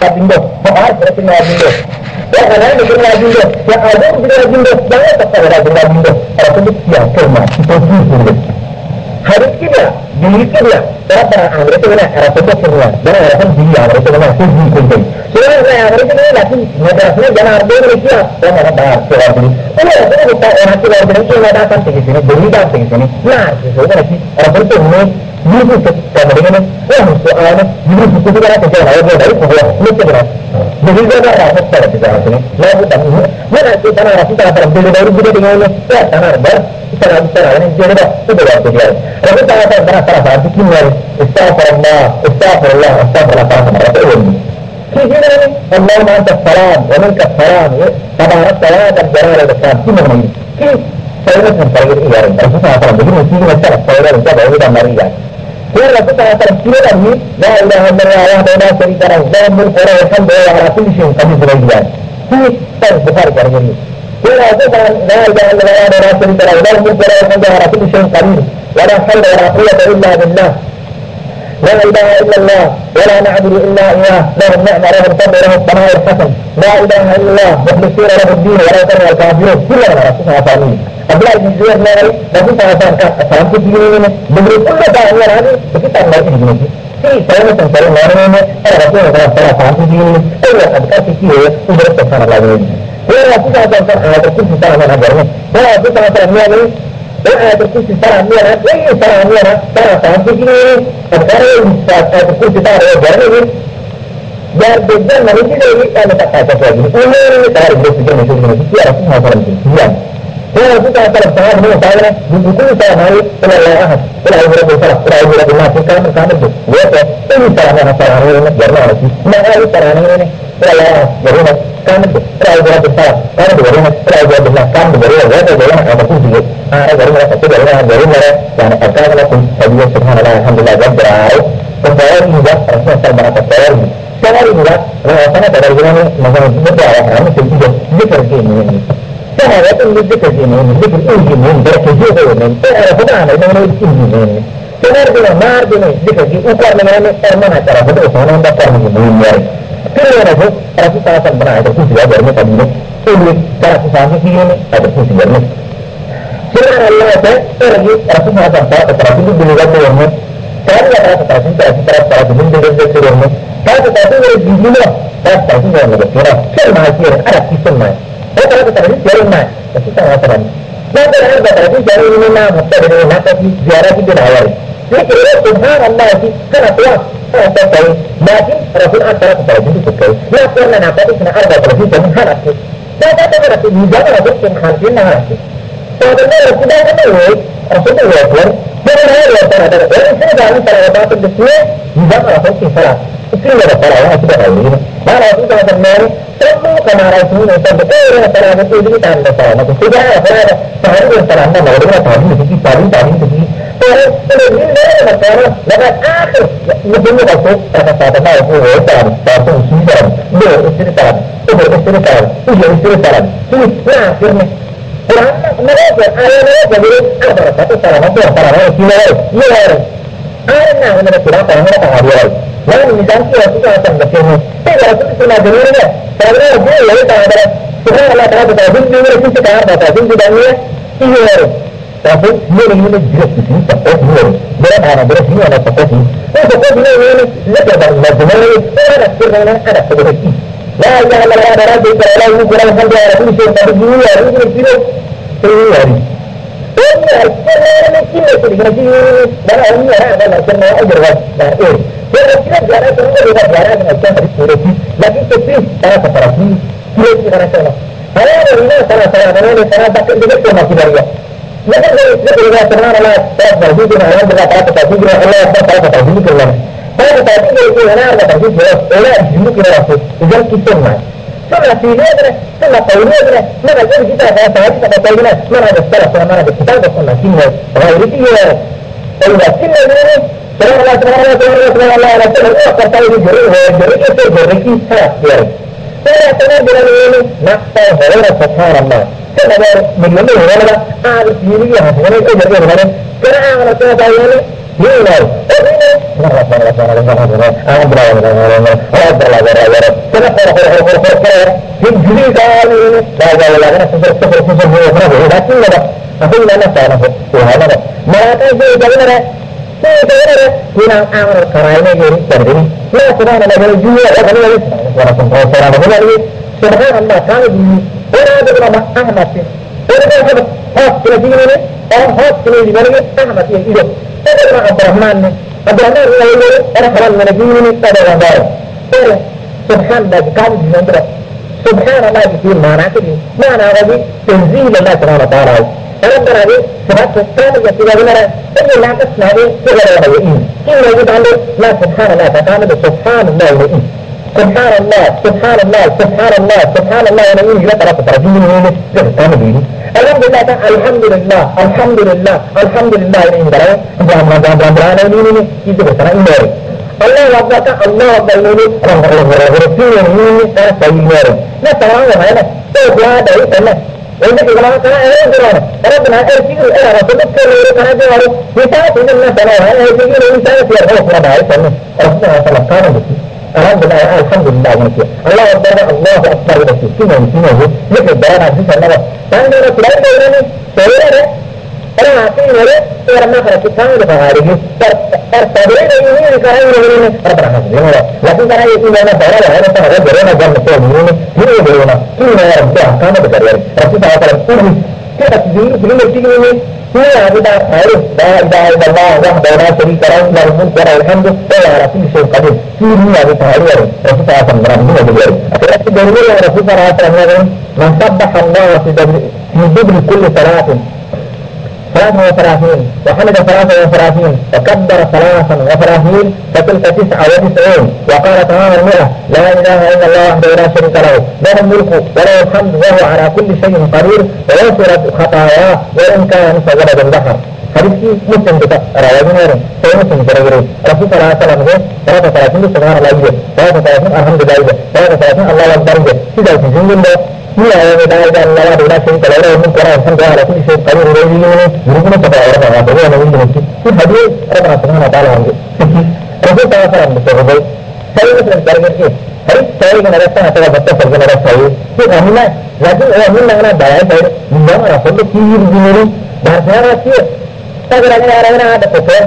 ajindo, bahar berarti ajindo. Ya karena ini kena ajindo, ya ada tidak ajindo, jangan tak ada ajindo. Kalau itu siapa kerma, itu juga. Hari kita, diri kita, berapa orang itu kena rakyat semua, dan rakyat dia, itu kena tujuh kunci. Soalnya rakyat itu kena lagi, madrasahnya jangan ada yang siap, jangan ada bahar soal ini. Ini ada kita orang tua orang itu ada datang ke sini, beri datang ke sini. Nah, sesuatu lagi, rakyat itu ini. Ini kemudian soalnya ini itu kita kerja lagi dari sebuah negara. Jadi kita harus pada kita ini. Lalu kami mana kita harus kita berbeda dari budaya dengan ini. Ya, karena kita harus ini jadi sudah waktu dia. Lalu kita harus berasa dikimari. Astagfirullah. Sehingga ini Allah ma'anta salam, wa minka salam. Tabarak salam dan jalal al-salam. Ini saya akan pergi ibarat. Rasulullah SAW begini sini masalah saya dan saya baru Maria. Dia Rasulullah SAW kira ini la ilaha illallah wa la syarika lahu lahul mulku wa lahul hamdu wa ala kulli syai'in qadir. Ini saya Bukhari kali ini. Dia Rasulullah la ilaha illallah wa la syarika lahu lahul mulku wa lahul hamdu wa ala kulli syai'in qadir. Wa la hawla wa la quwwata illa billah. لا إله إلا الله ولا نعبد إلا إياه له النعمة له الفضل له الثناء الحسن لا إله إلا الله مخلصين له الدين ولا كره الكافرون كلنا رسولنا صالحين Abdullah bin Zubair nari Nabi SAW sampai di sini begitu pula dah orang ini kita lagi di sini. Si saya macam saya orang ini Rasulullah SAW sampai di sini. Saya ada fikir udah tersalah lagi. Dia Rasulullah SAW ada kursi sana mana ajarnya. Dia Rasulullah SAW ni ada kursi sana ni ada. Ini sana ni ada. Sana sampai di sini. Ada kursi sana ajarnya ni. Biar benar nanti ini kan tak kata lagi. Ini cara berpikir macam ni. Dia Rasulullah SAW. Dia kita akan sangat mengusahakan buku saya hari telah ibarat bersalah, telah ibarat bermaksudkan bersama itu. Dia ini caranya masalah ini biarlah lagi. Mengenai caranya ini telah ibarat kami telah ibarat bersalah, kami telah ibarat bermaksudkan beribarat beribarat apapun juga. Beribarat itu beribarat dan apakah pun tadi subhanallah alhamdulillah berdoa. Berdoa juga Rasulullah SAW sangat juga rasanya pada ini mengenai berdoa kami juga zikir ini. Saya itu zikir ini, zikir ini, berkejutan ini. Saya ada benar dengan ini. Benar dengan margin zikir ini. Ukar dengan mana cara betul sana anda cara ini. Kerana itu, Rasulullah SAW benar ada kursi ada ini tadi ini. Ini cara sesuatu ini ada kursi ini. Sebenarnya Allah saya lagi Rasulullah SAW terus itu dilihat olehnya. Saya tidak terus dilihat olehnya. Saya terus di sini. Saya terus dilihat. Saya masih ada kisah mana. Saya tahu tadi jaring mana, tapi saya tahu. Nanti ada tadi jaring ini nama, tadi nama tadi ziarah itu awal. Jadi kira subhanallah sih, kenapa? Saya tahu. Mungkin Rasulullah SAW itu betul. Nah, karena apa itu kena ada terus jadi harap. Saya tahu berarti jangan ada yang hasil harap. Sebenarnya Rasulullah kan Rasulullah pun sebenarnya ada orang sedang pada waktu itu jangan ada yang salah. Itu ada para orang sudah tahu ini. Mana itu sebenarnya semua kemarin ini betul para itu ini tanda salah. Sudah ada sehari teranda baru tadi itu tadi itu. Terus ini masalah lepas akhir mungkin waktu kata-kata mau buat satu sudah dua istirahat ini akhirnya mereka ada satu salah ini ada mereka berapa mereka ada lalu misalnya kita akan bertemu tidak itu cuma dengarnya karena dia ada sebenarnya ada ini kita ada ini ini tapi dia ini jelas di sini tak berani ada seperti ini lebih dari ada sebenarnya ada seperti la ilaha illallah ada rabbul alamin kurang sampai ada tulisan dari dunia ini hari ini dan ini ada semua ajar dia kira jarak itu tidak jarak dengan dari polisi lagi tapi para seperti dia kira salah saya ini salah ini salah tak juga masih dari Maka kita pernah melihat tadi dengan orang berkata tadi dengan Allah berkata tadi dengan saya tadi dengan orang tadi oleh jiwa kita itu juga kita mah. Soalnya sini ada, soalnya tahu ada, mana jadi kita ada tadi kita tahu mana ada salah mana ada kita ada soalnya sini. Orang itu ya, kalau sini ini Allah kata ini jadi kita ya. Saya tahu dengan ini nak tahu orang subhanallah. Saya ada mengenai orang ada sini yang sebenarnya itu jadi orang kerana orang tua saya ini Kunang amar karainya jadi terjadi. Nah, sekarang ada juga orang lagi, orang lagi. Subhanallah, kami di orang ada nama Ahmad. Orang ada host lagi ini, orang host lagi mana ni Ahmad yang hidup. Ada orang Abrahman ni, Abrahman lagi orang Haran lagi ini ada orang baru. Subhanallah, kami di sana. Subhanallah itu mana tu? Mana lagi? Tenzil Allah Subhanahu Wa Taala. Orang berani sebab sesuatu yang tidak benar. Ini lantas nabi tidak ada ini. Ini lagi tanda la Subhanallah. Tanda Subhanallah ini. Subhanallah, Subhanallah, Subhanallah, Subhanallah. Ini juga terasa terjadi ini. Tanda ini. Alhamdulillah, Alhamdulillah, Alhamdulillah, Alhamdulillah ini berani. Berani ini itu bersama ini. Allah Akbar, Allah Akbar ini orang ini saya ini. Nah, tahu mana? Tahu dari sana. Ini kita kan orang benar sih orang sebut kalau karena dia harus kita tidak nak salah ini ini saya siap kalau ada sana orang salah kan itu alhamdulillah alhamdulillah ini Allah Akbar Allah Akbar itu semua ini berada di sana dan dia sudah ini saya orang hati ini orang nak kita ada hari ini tersadar ini sekarang ini berapa ini lagi karena itu mana salah ada salah berana jangan ini berana ini orang dah kamu bekerja tapi saya kalau ini kita belum ini ini ada harus dah Allah dah sering kerana lalu kerana alhamdulillah rasul syekh kadir ini ada hari tapi saya akan berani belajar akhirnya dari yang rasul sallallahu mensabbah Allah fi dubri kulli salatin ثلاثة وثلاثين وحمد ثلاثة وثلاثين وكبر ثلاثا وثلاثين فتلك 99 وقال تمام 100 لا إله إلا الله وحده لا شريك له له الملك وله الحمد وهو على كل شيء قدير ويغفر خطاياه وإن كان مثل زبد البحر. Hadis Muslim kita rawatnya ini. Saya Muslim kira-kira. Rasul sallallahu alaihi wasallam berapa salat itu subhanallah aja. Berapa salat alhamdulillah. Berapa salat Allah Akbar aja. Tidak singgung dah. Ini yang kita akan lawan dengan sini kalau orang Quran sampai ada tulis kalau ini guru pada orang ada yang ini itu hadis orang Subhanahu Wa Taala itu. Rasul sallallahu alaihi wasallam betul. Saya Muslim kira-kira. Hadis saya dengan rasa atau betul dengan rasa saya. Itu kami lagi orang mana bayar saya. Memang Rasul itu kiri bahasa Arab Sekarang ada sesuatu.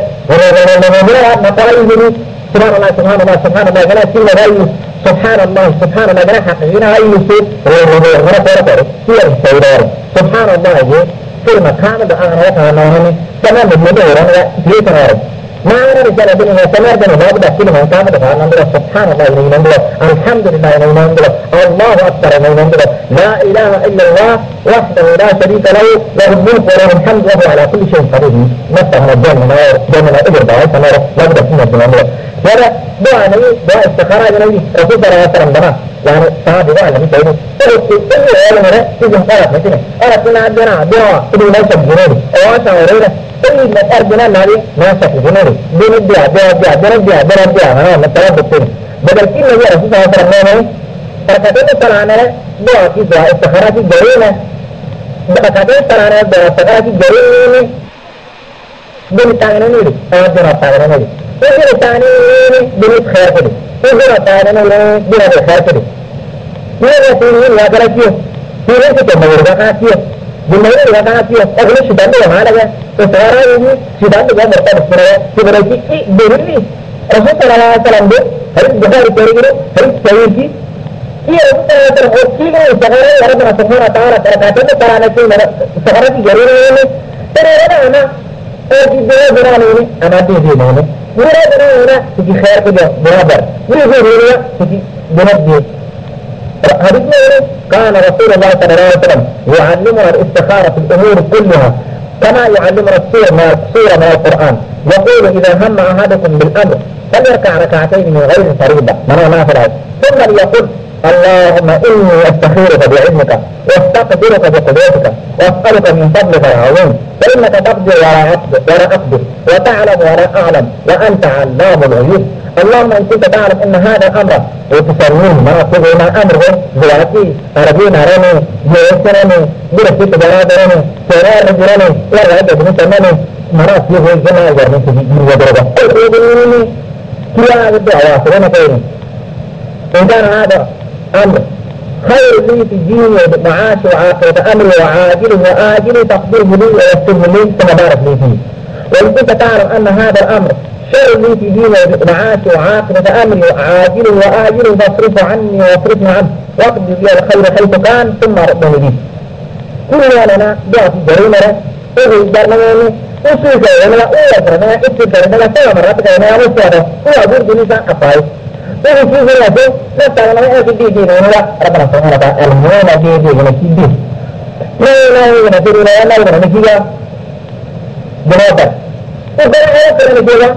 Orang masalah ini. Subhanallah, Subhanallah, Subhanallah. Karena sila rayu. Subhanallah, Subhanallah. Karena hakikatnya rayu sih. Orang orang siar saudara. Subhanallah ini. Firman kami doa orang ini. Karena berbeda orang dia terang. Mana risalah ini senar dan Allah dah firman kami doa orang Subhanallah ini Allah. Alhamdulillah ini Allah. Allahu Akbar ini Allah. La ilaha illallah. وحده لا شريك له له الملك وله الحمد وهو على كل شيء قدير نفتح الجنة جنة أجر دعاء سنة لا بد فينا الجنة هذا دعاء نبي دعاء استخارة نبي رسول الله صلى الله عليه وسلم يعني صحابي دعاء نبي سيدي كل يوم هنا تيجي قرأت مثلا قرأت لنا عندنا دعاء كل ليس بجنوني أواسع ورينا كل مسأل جنان نبي ما شك جنوني دين الدعاء ها متربط فيه بدل كل نبي رسول الله صلى الله عليه وسلم فكتبنا طلعنا دعاء في دعاء استخارة في جرينا Berkata sarana berasal dari jari bintang ini, tangan ini. Ini bintang ini bunyi khair tadi. Ini tangan ini bunyi khair tadi. Ini ini lagi lagi. Ini kita menggunakan dia. Bunyi ini menggunakan dia. Kalau sudah ada mana ya? Sekarang ini sudah ada yang bertemu. Sebenarnya ini bunyi. Rasulullah SAW harus berada di harus sayyi. Iya, terhubung sekarang ada masalah antara perkataan antara negara sekarang di jalan ini. Terus ada di jalan ini, ada di mana? Mana di khair juga berabar. Ini di benar dia. Hadisnya ini كان رسول الله صلى الله عليه وسلم يعلمنا الاستخارة في الأمور كلها كما يعلمنا السورة من القرآن. يقول إذا هم أحدكم بالأمر فليركع ركعتين من غير فريضة. ما فرض. ثم يقول اللهم إني أستخيرك بعلمك واستقدرك بقدرتك وأسألك من فضلك العظيم فإنك تقدر ولا أقدر وتعلم ولا أعلم وأنت علام الغيوب. اللهم إن كنت تعلم أن هذا الأمر وتسميه ما أقول ما أمره زواتي أربينا رمي جيسرني برسيط جرادرني سرار رجلني ورعب بنتمني مرات يهوي جماعة جرمي في جيل ودرجة أولوني كلا بدي أواصل أنا كيني إن كان هذا أمر خير لي في ديني معاش وعاقبة أمري وعاجله وآجله تقديره لي ويسره لي ثم بارك لي فيه وإن كنت تعلم أن هذا الأمر شر لي في ديني معاش وعاقبة أمري وعاجله وآجله فاصرف عني واصرفني عنه واقضي لي الخير حيث كان ثم ردني به كل لنا ضعف جريمة أغل برنامج usul saya adalah karena itu karena saya merasa karena harus ada agur jenis apa itu usul saya itu nata namanya itu di mana apa namanya ilmu lagi di mana sini mana mana itu mana juga berapa udah ada karena juga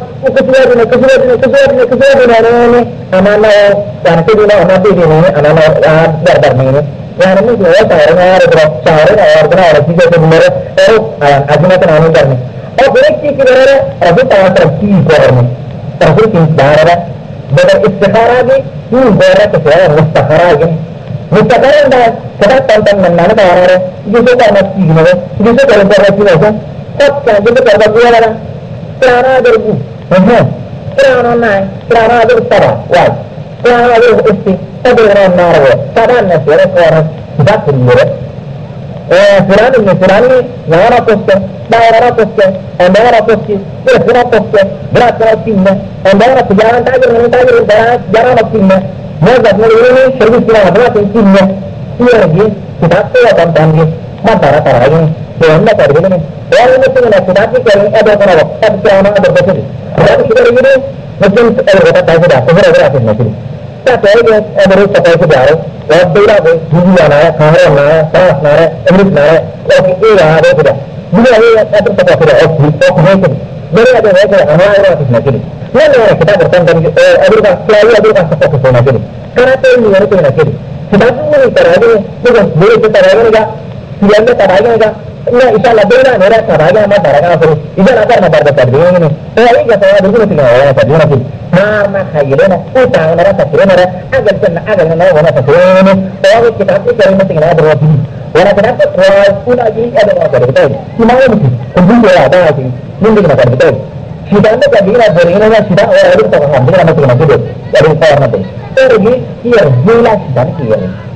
kesulitan ini anak-anak yang kedua anak di sini anak-anak berbar ini yang ini juga saya ada berapa orang juga sebenarnya ajunan anu करने और व्यक्ति की तरह अभी तरक्की करने तरक्की दारा बदल इस्तिखारा भी क्यों दारा तो क्या मुस्तखारा है मुस्तखारा ना कदा तंतन मनना दारा है जिसे करना चाहिए जिसे करना चाहिए सब चाहिए तो करना चाहिए ना प्राणा दर्बू है प्राणा ना प्राणा दर तरा वाह प्राणा दर इस्ती तबेरा नारो साधारण से और बात करिए Fulani, Nara Poste, Nara Poste, and Nara Poste, Nara Poste, Bratra Timna, and Nara Pujan Tiger, Jarana Timna, Mother Mary, Service Bratra Timna, here again, Sidata and Tangi, Matara Taragan, the Onda Targan, all the thing that Sidati carrying Abba, Abdana, the Bessel. That is very good, Muslims ever Tiger, over a machine. That's all the Emirates of Tiger. और बेड़ा को दूधी आना है खाना आना है सांस आना है अमृत आना है और ये यहाँ पे फिर मुझे ये ऐसा पता फिर और है कि मेरे आगे है कि हमारे यहाँ किसने किया ये मेरा किताब बर्तन करने के अभी का क्या ये अभी का सब कुछ होना चाहिए कराते नहीं है तो ना चाहिए किताब में नहीं कराएंगे लेकिन मेरे से कराएंगे सीरियल में कराएंगे मैं इशा लगेगा मेरा कराएगा मैं कराएगा फिर इधर आकर मैं दर्द कर देंगे तो यही क्या है बिल्कुल नहीं होगा कर देना चाहिए ما خيلنا وتعالى تكرمنا أجل ما هو تكرمنا فهو الكتاب كلمة كلام الرب ولا كتاب قراءة ولا شيء هذا ما كتب تاني ما هو مثل كل شيء هذا شيء من ذي ما كتب تاني شيطان ده كبيرة برينا شيطان ولا يريد تفهم ده ما تقول كده يريد تفهم ده ترى هي رجلا شيطان كده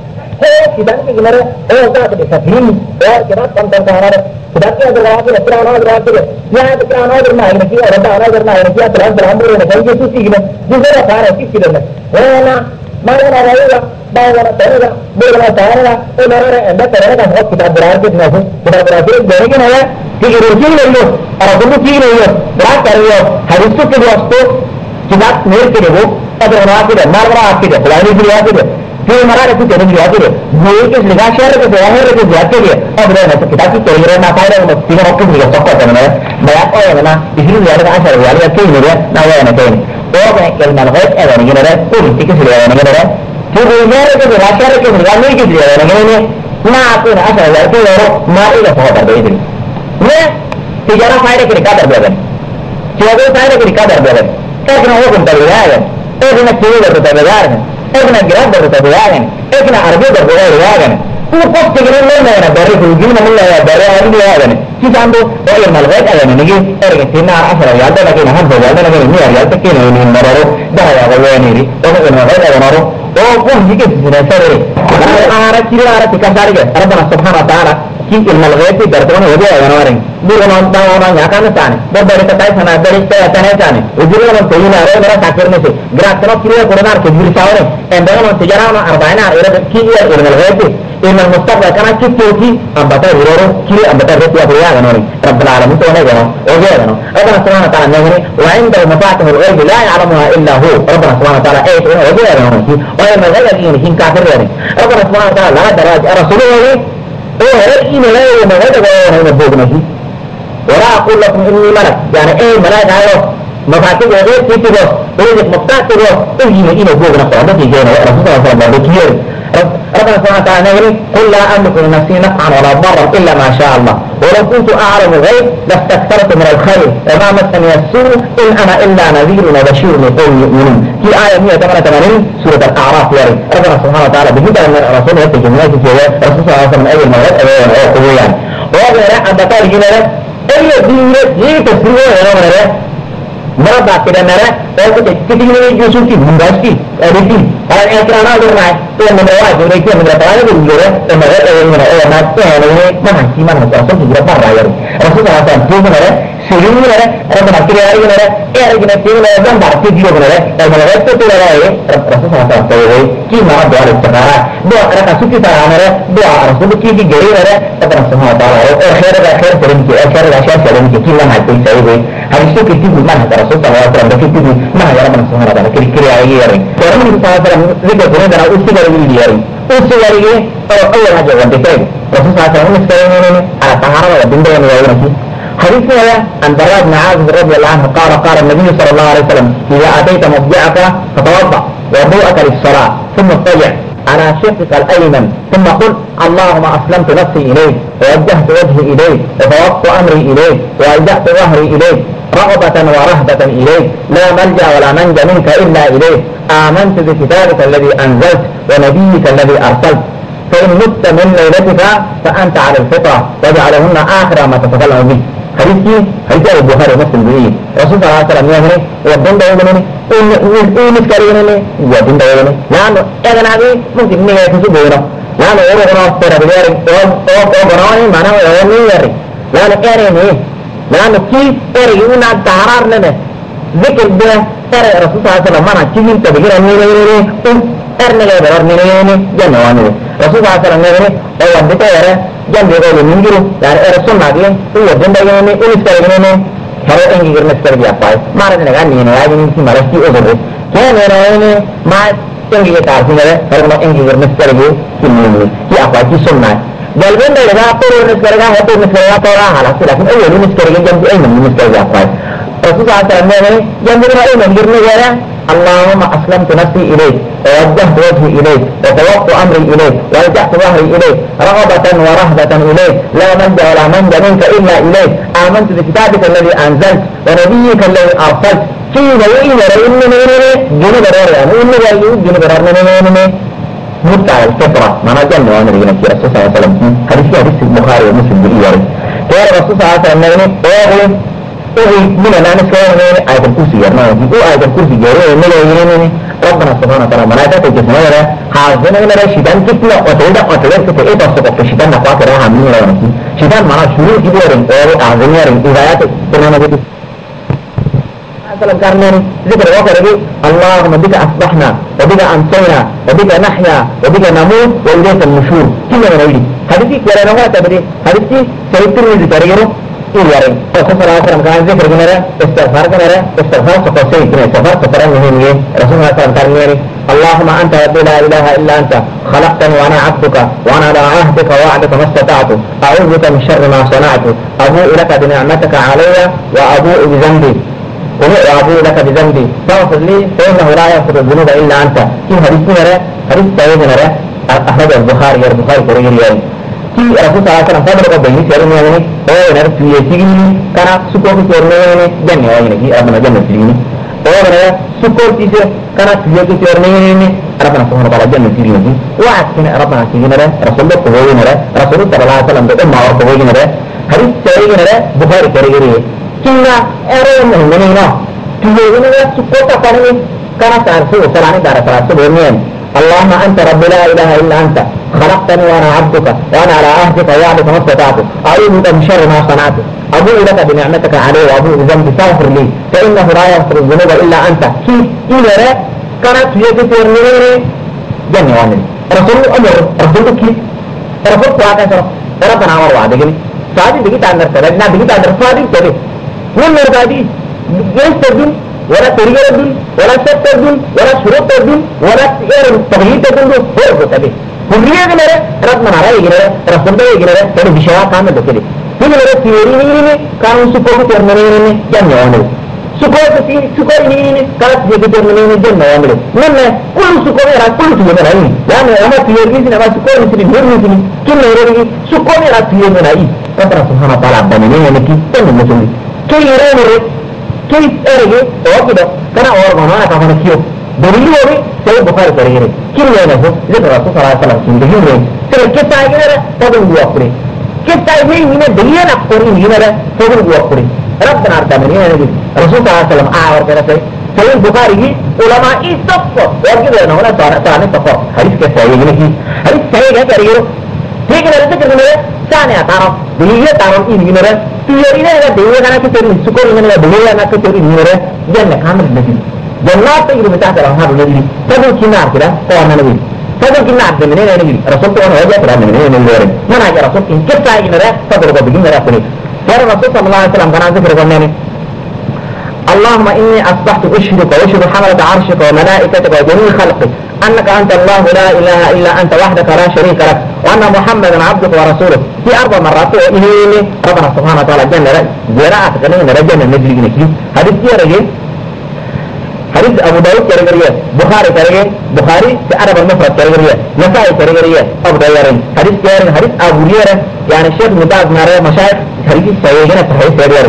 هو شيطان كده هو ذات السفين هو كتاب كم تنتهي شيطان كده راجع كرانا راجع यहाँ तो क्या अनादर ना है कि और अनादर ना है कि आप राम बोले ना ये तो सीखना दूसरा सारा सीख के लेना है ना मारे ना रहेगा बावरा करेगा बोलना चाहेगा तो मेरा अंदर करेगा बहुत किताब बराबर के ना किताब बराबर देने के ना है कि रोजी ले लो और तुम की ले लो बात कर रहे हो हरिष्ट के दोस्तों किताब मेरे के वो अगर वहां के मारवा आपके फलाने के लिए आके फिर हमारा कुछ करने की आते हैं ये के लिखा शहर के जवाहर के जाते हैं अब रहना तो किताब की तैयारी ना पाए ना तीन वक्त की सब करना है मैं आपको है ना इसलिए यार का आशा है यार के मेरे ना है ना कहीं और मैं कल ना है ऐसा नहीं रहा कोई ठीक से नहीं रहा फिर वो यार के शहर के निकालने के लिए नहीं ना आपको आशा है कि वो मारेगा बहुत दे दे मैं तिजारा फायदे के निकाल दे दें चौदह फायदे के निकाल दे दें कैसे हो कौन कर रहा है एक ना चीज करता है यार احنا جراب برضه يعني احنا عربيه برضه يعني هو قصد كده لنا انا بريك وجينا من لا بري عندي يعني في عنده غير ملغات يعني نيجي ارجع هنا 10 ريال ده لكن هم ده ده لكن 100 ريال تكين من مراره ده يا غواني دي ده انا غير مراره او كون يجي في سنه انا كده على تكسر ربنا سبحانه وتعالى कि मलगैती दर्दों ने हो गया है दूर नौता होना यहाँ का नचान है बड़े कताई सना बड़े कई आता है जाने उधर में कोई ना रहे मेरा साकिर में से ग्राहक चलो किले कोरोना के दूर सावरे एंडर में तिजारा में अरबाना एरा की ये मलगैती इन मुस्तफा करना कि क्योंकि अब बता हिरो कि अब बता रुपया हुआ है नहीं रब्बुल आलमीन तो नहीं गनो हो गया गनो रब्बना सुब्हानहू व तआला ने وعنده مفاتيح الغيب لا يعلمها الا هو ربنا سبحانه وتعالى ايه हो गया गनो और ये मलगैती नहीं काफिर है रब्बना सुब्हानहू व तआला ला दराज रसूलुल्लाह إن لا يوم هذا ولا ينبوغ نجي ولا أقول لكم إني ملك يعني إيه ملاك هايو مفاتيح غير كتبه ويجب مفتاته إيه إيه نبوغ نقوى نتي جينا رسول الله صلى الله عليه وسلم ربنا سبحانه وتعالى يقول قل لا أملك لنفسي نفعا ولا ضرا إلا ما شاء الله ولو كنت أعلم الغيب لاستكثرت من الخير وما مسني السوء إن أنا إلا نذير وبشير لقوم يؤمنون في آية 188 سورة الأعراف يري ربنا سبحانه وتعالى بهدى أن الرسول يأتي جميعات في رسول الله صلى الله عليه وسلم أي المولاد أي قوية وهذا لا أن بطال جنة أي دين تسليه يا مرة مرة باكر مرة أو كتير يجوسوكي منداشتي أريتي أكرانا درنا تو من رواج وريكي من رتاعي بيجورة من ما تهاني ما هنسي ما هنسي أصلا تجرا بارا رسول الله صلى الله عليه وسلم سيرين مرة أنا باكر ياري مرة ياري كنا سيرين مرة جام بارتي جيو مرة أنا مرة تو مرة رسول الله صلى الله عليه وسلم كي ما دوار السكارا دو أنا كسوكي ترى مرة دو رسول كي جري مرة تبى رسول الله تعالى خير سلام كي خير سلام كي لا ما تيجي سوي هذا شيء كتير ما هذا رسول الله صلى الله عليه وسلم كتير ما هذا رسول الله تعالى كري عليه ياري كرم الله صلى الله عليه وسلم ذكر كنا أنا أوصي عليه ياري أوصي عليه أول حاجة وندكين رسول الله صلى الله عليه وسلم على طهارة والدنيا يومنا حديثنا عن براء بن عازب رضي الله عنه قال النبي صلى الله عليه وسلم إذا أتيت مضجعك فتوضأ وضوءك للصلاة ثم اضطجع على شقك الأيمن ثم قل اللهم أسلمت نفسي إليك ووجهت وجهي إليك وفوضت أمري إليك وألجأت ظهري إليك رغبة ورهبة إليك لا ملجأ ولا منجا منك إلا إليك آمنت بكتابك الذي أنزلت ونبيك الذي أرسلت فإن مت من ليلتك فأنت على الفطرة واجعلهن آخر ما تتكلم به حديث البخاري ومسلم به رسول الله صلى الله عليه وسلم يعني ودين دايمني مسكرينني ودين دايمني لأنه إذا هذه ممكن نيجي تسوونه لأنه أروح ترى بيار أو بناني ما أنا يومي ياري لأنه إيرني لأنه كيف إيريونا تهرار لنا ذكر ده إير رسول الله صلى الله عليه وسلم ما نشيل تبغير أميني إيرني بيار أميني جنواني رسول الله صلى الله عليه وسلم أو ودته ياره جنب يقول منجرو يعني رسول الله عليه هو جنب يقولني مسكرينني هذا إنجي غير مسكري أباي ما رأينا كان ينه هذا من سما رشتي أزوجه كان يراهني ما إنجي كارثين هذا هذا إنجي غير مسكري كميني كي أباي كي سنة جلبين ده إذا أقول مسكري هذا أقول مسكري هذا طورا حالا لكن أول مسكري جنب أي من مسكري أباي رسول الله صلى الله عليه وسلم جنب أي من غير مجرى اللهم أسلمت نفسي إليك ووجهت وجهي إليك وفوضت أمري إليك والجأت ظهري إليك رغبة ورهبة إليك لا منجا ولا منجا منك إلا إليك آمنت بكتابك الذي أنزلت ونبيك الذي أرسلت كيف وإن رأيني جنب رأيني إني رأيني جنب رأيني مت على الفطرة ما نجمع وأنا رجعنا في رسول الله صلى الله عليه وسلم حديث البخاري ومسلم بالإياري قال الرسول صلى الله عليه وسلم من أنا نسأل آية الكرسي يرنا وجي آية الكرسي جريه من يريني ربنا سبحانه وتعالى ملائكة جسمنا حاضرنا من الشيطان كتلا وتودا كتير إيه تصدق في الشيطان نقاط راه من يراني شيطان ما شروع كبيرين أو أعظمين إذاعات كنا نجد مثلا كارنين ذكر وقرأ اللهم بك أصبحنا وبك أمسينا وبك نحيا وبك نموت وإليك النشور كنا نريد هذه كلام هذا تبري هذه سيطر من ذكره يارين رسول الله صلى الله عليه وسلم كان ذكر كنارا استغفار سقوسي كنا استغفار سفران مهمية رسول الله صلى الله عليه وسلم اللهم أنت رب لا إله إلا أنت خلقتني وأنا عبدك وأنا على عهدك ووعدك ما استطعت أعوذ بك من شر ما صنعت أبوء لك بنعمتك علي وأبوء بذنبي وأبوء لك بذنبي فاغفر لي فإنه لا يغفر الذنوب إلا أنت كيف حديث سيدنا أخرج البخاري كريم कि रसूल साहब फजर को बनी चरण में ने और नर तुयेसी kana suko ko torne ne janne wayne ki abana janne tirini और ने सुको चीज kana tuye ko torne ne ربنا سبحانه وتعالى جنة tirini وعد كنا ربنا سيدنا رسول الله هو ينرا رسول الله صلى الله عليه وسلم ده ما هو ينرا حديث سيدنا بخاري كريري كنا ارو من نه tuye ne suko ta parne kana sarsu salane dara sarsu borne اللهم أنت رب لا إله إلا أنت خلقتني وأنا عبدك وأنا على عهدك ووعدك ما استطعت أعوذ بك من شر ما صنعت أبوء لك بنعمتك علي وأبوء بذنبي فاغفر لي فإنه لا يغفر الذنوب إلا أنت كيف إلى كانت يجب ترميني جنة وانني رسول أمر رسول كيف رسول قواتك ربنا عمر وعدك سادي بقيت عن نفسك لا بقيت عن رفادي كده من مرتادي يستردون ولا تريد الدين ولا شرط الدين ولا شروط الدين ولا تغيير الدين هو تبي كلية جنرة ربنا نرى جنرة رسول الله جنرة كده بشيء كامل بكده هنا نرى تيوري نيني كانوا سكوت ترمنيني جنة وامل سكوت نيني كانت جيكي ترمنيني جنة وامل من كل سكوت يرى كل شيء من أي لأن أنا تيوري سنا ما سكوت نسيني غير نسيني كم يرى سكوت يرى تيوري من أي ربنا سبحانه وتعالى بنيني يعني كم نسيني كي يرى كيف أرجع أو كده كنا أول ما أنا كمان كيو دليل هو سيد بخاري كريري كيف يعني هو ذكر رسول صلى الله عليه وسلم سندهم رين سيد كيف تاعي كده تبون دوا كري كيف تعيين هنا دينا قرين هنا فوق وقرين ربنا أردمني هنا رسول الله صلى الله عليه وسلم أعور كذا سيد البخاري علماء صفر وكذا هنا ثاني صفر حديث كسائي هنا حديث سائي هذا ريرو ठीक है ना तो साने आता रहा दिल्ली तारों की निमरे तियोरी ने अगर दिल्ली का ना कि तेरी सुकोर ने अगर दिल्ली का ना कि तेरी निमरे जन्म काम नहीं जन्नत तो ये बता रहा हूँ नहीं सब किनार किरा कौन नहीं सब किनार से नहीं नहीं रसूल तो हो गया तेरा नहीं नहीं ले रहे ना ना रसूल किस तरह की निमरे सब लोगों को बिगिन मेरा सुनी यार रसूल सल्लल्लाहु अलैहि वसल्लम का नाम जिक्र करने ने اللهم إني أصبحت أشهدك وأشهد حملة عرشك وملائكتك وجميع خلقك أنك أنت الله لا إله إلا أنت وحدك لا شريك لك وأن محمدا عبدك ورسولك في 4 مرات إليه ربنا سبحانه وتعالى جنة جراءة كنين رجل النجل جنكي حديث يا رجل حديث أبو داود كرجرية بخاري كرجرية بخاري في عرب المفرد كرجرية نسائي كرجرية أبو داود حديث كرجرية حديث أبو هريرة يعني الشيخ مداز ناري مشايخ حديث سيئنا صحيح كرجرية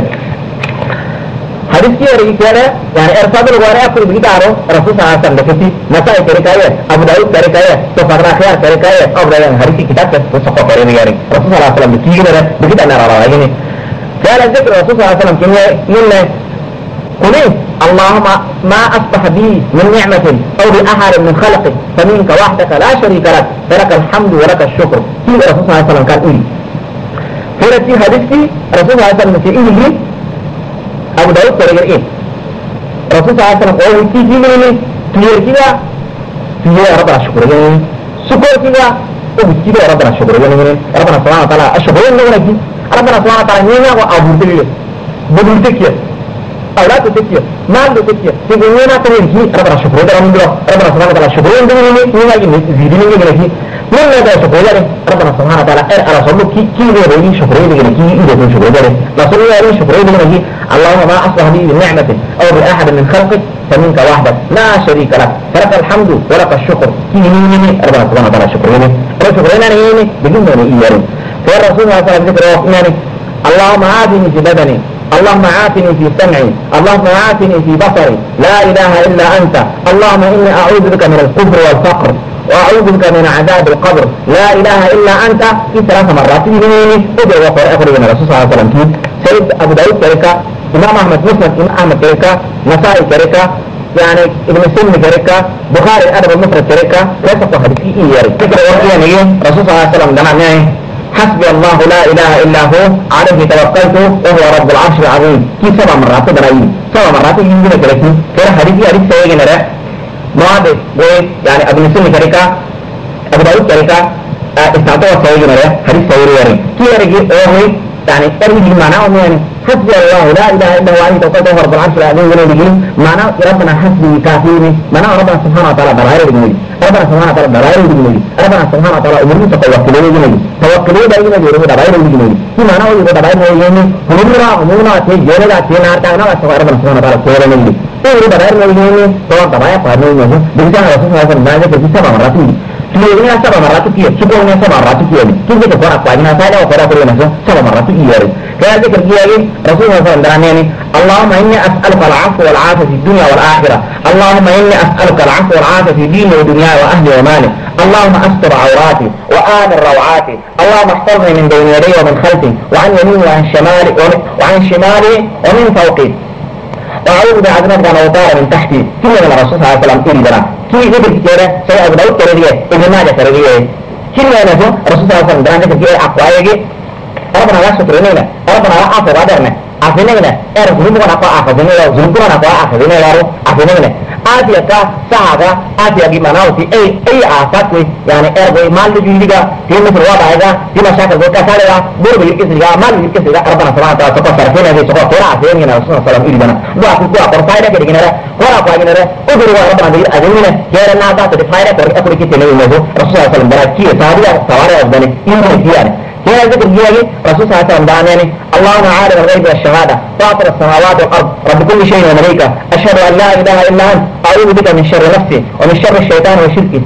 حديث كرجرية كذا يعني إرسال الغوارع كل بيدارو رسول صلى الله عليه وسلم لكتي نسائي كرجرية أبو داود كرجرية تفرع خيار كرجرية أبو داود حديث كتاب كسبوا كرجرية رسول صلى الله عليه وسلم بتيجي بكتير أنا رأيني قال ذكر رسول صلى الله عليه وسلم كنا قلت اللهم ما أصبح بي من نعمة أو بأحد من خلقك فمنك وحدك لا شريك لك فلك الحمد ولك الشكر في رسول صلى الله عليه وسلم قال إلي في حديثي رسول صلى الله عليه وسلم في إلي أبو داود ترجع إيه رسول صلى الله عليه وسلم قال تيجي مني تيجي كذا تيجي ربنا شكر يعني شكر كذا وبتيجي ربنا شكر يعني ربنا سبحانه وتعالى الشكر يعني ربنا سبحانه وتعالى نينا وأبو دليل بدون تكير أولاد تكير مال تكير تقولون أتمنى ربنا شكر ده ربنا سبحانه وتعالى شكر يعني نينا يزيدني يعني من هذا شكر يعني ربنا سبحانه وتعالى رسول كي يريد شكر يعني كي يريد شكر يعني رسول يريد شكر يعني اللهم ما أصبح بي من نعمة أو بأحد من خلقك فمنك وحدك لا شريك لك فلك الحمد ولك الشكر كي يريد ربنا سبحانه وتعالى شكر يعني شكر يعني بجمله يعني فالرسول صلى الله عليه وسلم ذكر يعني اللهم عافني في بدني اللهم عافني في سمعي اللهم عافني في بصري لا إله إلا أنت اللهم إني أعوذ بك من الكفر والفقر وأعوذ بك من عذاب القبر لا إله إلا أنت في 3 مرات مني ودعو وقال أخرج من الرسول صلى الله عليه وسلم سيد أبو داود كركة إمام أحمد مسلم إمام أحمد كركة نسائي كركة يعني ابن سن كركة بخاري الأدب المفرد كركة كيف حديثي إياري فكرة وقيا الرسول صلى الله عليه وسلم دمع حسبي الله لا إله إلا هو عليه توكلت وهو رب العرش العظيم كي 7 مرات برايين 7 مرات يمكن كركي كده حديثي حديث سيئ نرى مواد يعني ابن سن كركة أبو داود كركة استعطوا سيئ نرى حديث سيئ نرى كي يرجع هو يعني أريد معناه يعني حسبي الله لا إله إلا هو عليه توكلت وهو رب العرش العظيم يقول معناه ربنا حسبي كافيني معناه ربنا سبحانه وتعالى براير بني ربنا سبحانه وتعالى براير بني ربنا سبحانه وتعالى أمرني توكلوني بني توكلوا بيننا جوره براير بني في معناه يقول براير بني همنا تي جوره تي نارتانا ربنا سبحانه وتعالى كوره بني itu pada hari ini kalau terbayar pada ini bisa harus melakukan banyak kerja sama ratu ini sama ratu kia sukunya sama ratu kia ini kita ke orang lain saya ada orang lain sama ratu kia kayak kerja ini Rasulullah SAW ini Allahumma inni as'aluka al-'afwa wal-'afiyata fid dunya wal-akhirah Allahumma inni as'aluka al-'afwa wal-'afiyata fi dini wa dunya wa ahli wa mali Allahumma astur 'awrati wa amir raw'ati Allahumma ihfazni min bayni yadayya wa min khalfi wa 'an yamini wa 'an shimali wa 'an shimali wa min fawqi وأعوذ بعظمتك أن أطار من تحتي كل من الرسول صلى الله عليه وسلم إلى كي ذكر كتيرة سيد أبو داود كريدية ابن ماجه كريدية كل من الرسول صلى الله عليه وسلم دران ذكر كتيرة أقوائي ربنا لا شكرنا ربنا لا أعطي رادرنا أعطينا ذنوبنا أقوى أخذنا ذنوبنا أقوى أخذنا أعطينا آتيك ساعة آتيك مناوتي أي آفات يعني أربعي مال جيدة في مثل وضعها في مشاكل كثيرة بور بالكسر مال بالكسر ربنا سبحانه وتعالى تقصر فينا في سقوط كرة فينا رسول الله صلى الله عليه وسلم دعاء في كرة فرفايدة كده كنا كرة فايدة أدروا ربنا بير أجمعنا كير الناس تفايدة كرة أقول كده نقول له رسول الله صلى الله عليه وسلم برا كيه سادية سوارة أفضل إنه كيان هنا ذكر جيالي رسول صلى الله عليه وسلم دعاني اللهم عالم الغيب والشهادة فاطر السماوات والأرض رب كل شيء ومليكه أشهد أن لا إله إلا أنت أعوذ بك من شر نفسي ومن شر الشيطان وشركه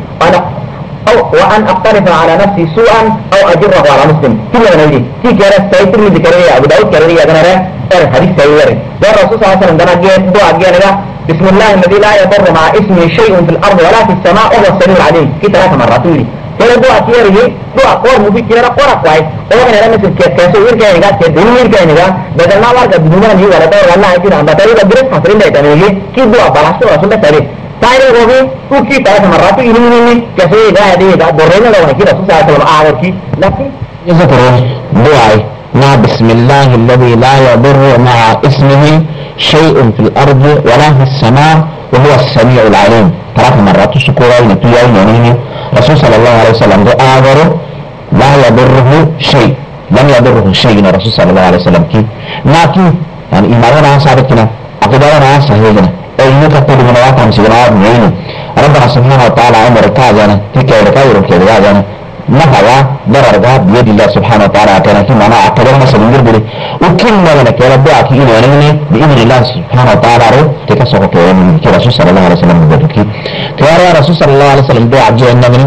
وأن أقترف على نفسي سوءا أو أجره على مسلم كل من يجي في كيرا سيد من ذكرية أبو داود كريدية جنرى حديث سيئري الرسول صلى الله عليه وسلم دعا جيالي بسم الله الذي لا يضر مع اسمه شيء في الأرض ولا في السماء وهو السميع العليم في 3 مرات لي كلا دو أكيره دو أقوى مفيد كلا قرأ قوي أو أنا مثل كيسو يركينيكا كدين يركينيكا بدل ما ورك الدنيا ني ولا دور ولا هيك نعم بتاري بدرس حصرين ده تاني كي دو أبلاش رسول بتاري تاني هو وكي ثلاث مرات ينوني كيسو يدا هذه يدا برينا لو نكيد رسول صلى الله عليه وسلم آخر كي لكن يذكر دعاء ما بسم الله الذي لا يضر مع اسمه شيء في الأرض ولا في السماء وهو السميع العليم 3 مرات شكورا ينتويا ينوني رسول صلى الله عليه وسلم دعاء لا يضره شيء لم يضره شيء الرسول صلى الله عليه وسلم كي لكن يعني إيماننا ثابتنا عقيدتنا صحيحنا أي كتب من واتهم سيدنا ابن ربنا سبحانه وتعالى عمر كاجنا تكير كاجنا نفعا ضرر بيد الله سبحانه وتعالى كان في معنى اعتبر مثلا يربي وكل ما لك يا رب اكي انه باذن الله سبحانه وتعالى تكسر كلام الرسول صلى الله عليه وسلم بذلك يا رسول صلى الله عليه وسلم دعاء جهنم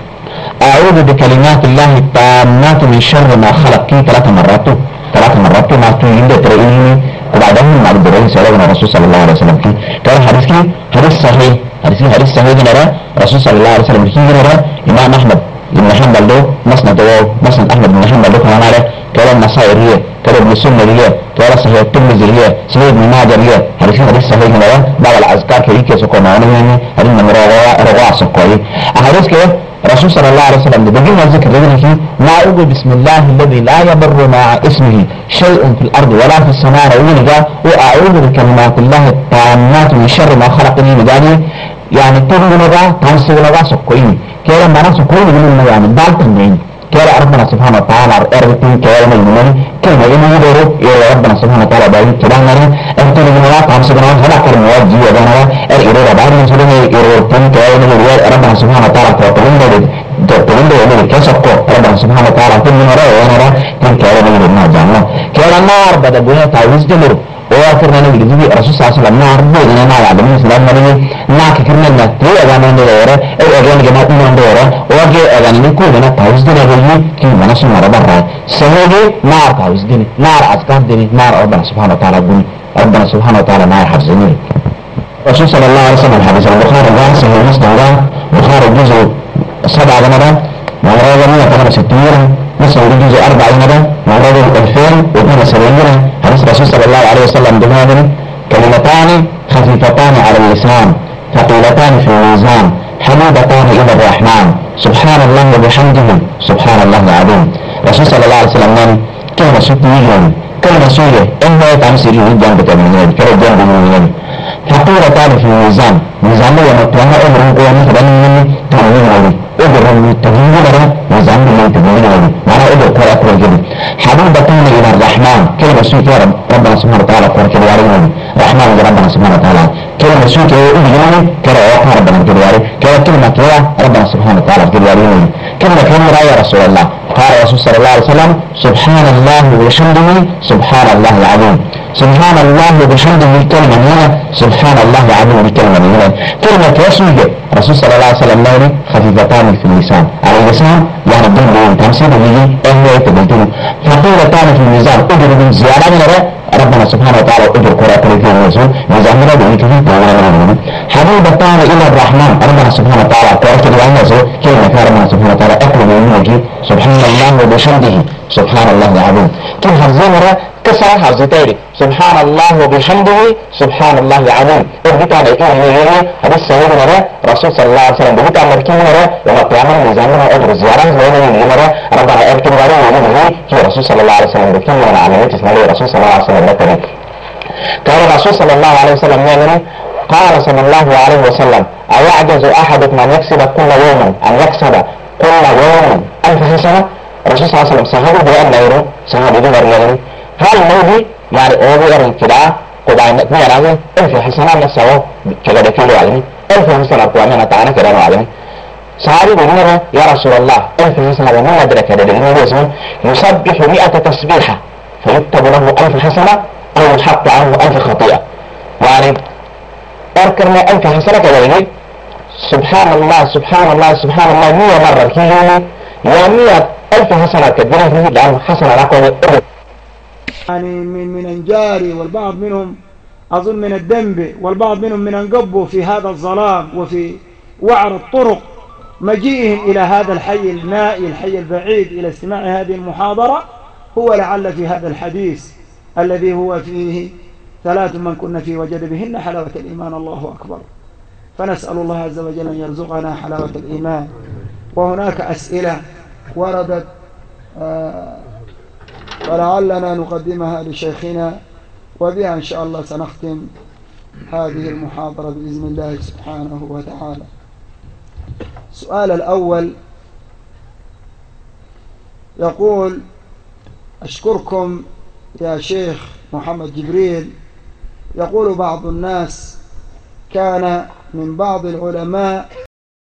اعوذ بكلمات الله التامات من شر ما خلق كي 3 مرات ما تريد تريني وبعدين مع الدرين سيدنا الرسول صلى الله عليه وسلم كي كان حديث صحيح نرى رسول صلى الله عليه وسلم كي نرى امام احمد ابن حنبل له مسند احمد بن حنبل له كمان على كلام النسائي كلام ابن سنة ليه كلام صحيح الترمذي ليه صحيح ابن ماجه ليه حديث صحيح هنا بعض الاذكار كيف يسكن معنا يعني هذه من رواع سكوي احاديث كده رسول صلى الله عليه وسلم بيجينا ذكر فيه ما اقول بسم الله الذي لا يضر مع اسمه شيء في الارض ولا في السماء واعوذ بكلمات الله التامات من شر ما خلقني مداني يعني تنظر تنسوا لغا سكوين كيرا مانا سكوين من يعني بالتنين كيرا ربنا سبحانه وتعالى اربطين كيرا من المنين كلمة إنه يدورو إلى ربنا سبحانه وتعالى باين كبانا ارتين من الله تنسوا لغا هلا كرم واجي ودانا إرورا بعد من سلوه إرورتين كيرا من الوال ربنا سبحانه وتعالى تقولين ده يقول كسبكو ربنا سبحانه وتعالى كل من رأي وانا كن كيرا من النار جانا كيرا النار بدأ بوية تعويز جمرو وكرنا نقول جدي الرسول صلى الله عليه وسلم نار بودنا نار على من الإسلام مريم ناك كرنا نتوي أذان ندورة أو أذان جماعة ندورة وجه أذان نكودنا تعوز دنا بيجي كي ما نسمع ربنا سهولة نار تعوز دنا نار أذكار دنا نار ربنا سبحانه وتعالى بني ربنا سبحانه وتعالى نار حفظني الرسول صلى الله عليه وسلم حديث البخاري ده سهل مستوى بخاري جزء 7 رمضان مرة 168 مثل جزء 4 رمضان مرة 2072 حديث الرسول صلى الله عليه وسلم بهذه كلمتان خفيفتان على اللسان ثقيلتان في الميزان حبيبتان الى الرحمن سبحان الله وبحمده سبحان الله العظيم الرسول صلى الله عليه وسلم قال كلمة سوية كلمة سوية إنها تمسير جنب تمنين كلمة جنب تمنين ثقيلتان في الميزان ميزان لو نتوها أمر قوانين فلن تمنين عليه أجر التغيير لنا ميزان من تغيير عليه معنى أجر قرأت وجدي حبيبتان إلى الرحمن كلمة سوية ربنا سبحانه وتعالى قرأت عليهم رحمن ربنا سبحانه وتعالى كلمة سوية أجروني كلمة ربنا قرأت عليه كلمة ربنا سبحانه وتعالى قرأت عليهم كلمة يا رسول الله قال رسول صلى الله عليه وسلم سبحان الله وبحمده سبحان الله العظيم سبحان الله وبحمده كلمة هنا سبحان الله العظيم كلمة هنا كلمة يسوع رسول صلى الله عليه وسلم نوري خفيفتان في اللسان على اللسان يعني الدين تمثيل به أهل تبدل ثقيلتان في الميزان أجر من زيادة من ربنا سبحانه وتعالى أجر قراءة الكريم الرسول ميزان من ربنا كفي حبيبتان إلى الرحمن ربنا سبحانه وتعالى قراءة الرسول كلمة ربنا سبحانه وتعالى أكل من وجه سبحان الله وبحمده سبحان الله العظيم كل هالزمرة كسر هالزتيري سبحان الله وبحمده سبحان الله العظيم وبقيت على إيه هذا السهول مرة رسول صلى الله عليه وسلم بقيت على مركين مرة يوم القيامة ميزاننا أجر الزيارة زمان مرة ربنا أكل مرة ومنه في رسول صلى الله عليه وسلم بكل مرة علامات اسمه رسول صلى الله عليه وسلم مثلا كان الرسول صلى الله عليه وسلم يعني قال صلى الله عليه وسلم أيعجز أحدكم أن يكسب كل يوم أن يكسب كل يوم 1000 حسنة الرسول صلى الله عليه وسلم صحابه بأن يرو صحابه بأن هل نوبي يعني أوبي أرن كده قبعين نتمنى عليه 1000 حسنة نسوه كده كيلو عليه 1000 حسنة قوامنا تعالى كده عليه صحابي بنيرة يا رسول الله 1000 حسنة وما أدرك هذا لأنه يسبح 100 تسبيحة فيكتب له 1000 حسنة أو يحط عنه 1000 خطيئة يعني أذكرنا 1000 حسنة كذلك سبحان الله سبحان الله سبحان الله 100 مرة كيلو يا 100,000 حسنة كدنا فيه لأنه حسنة لكم يعني من أنجاري والبعض منهم أظن من الدنب والبعض منهم من أنقبوا في هذا الظلام وفي وعر الطرق مجيئهم إلى هذا الحي النائي الحي البعيد إلى استماع هذه المحاضرة هو لعل في هذا الحديث الذي هو فيه 3 من كن فيه وجد بهن حلاوة الإيمان. الله أكبر. فنسأل الله عز وجل أن يرزقنا حلاوة الإيمان. وهناك أسئلة وردت فلعلنا نقدمها لشيخنا، وبها إن شاء الله سنختم هذه المحاضرة بإذن الله سبحانه وتعالى. السؤال الأول يقول: أشكركم يا شيخ محمد جبريل. يقول بعض الناس: كان من بعض العلماء